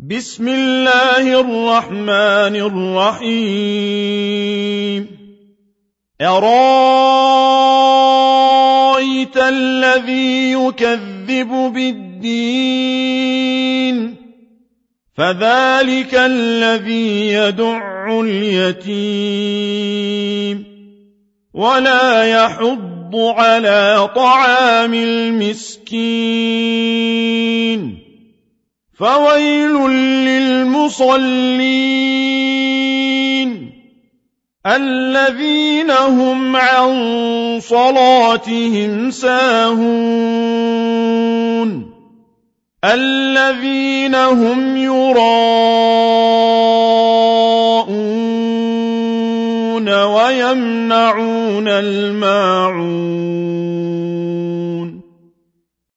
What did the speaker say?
بسم الله الرحمن الرحيم أرأيت الذي يكذب بالدين فذلك الذي يدع اليتيم ولا يحض على طعام المسكين فويل للمصلين الذين هم عن صلاتهم ساهون الذين هم يراءون ويمنعون الماعون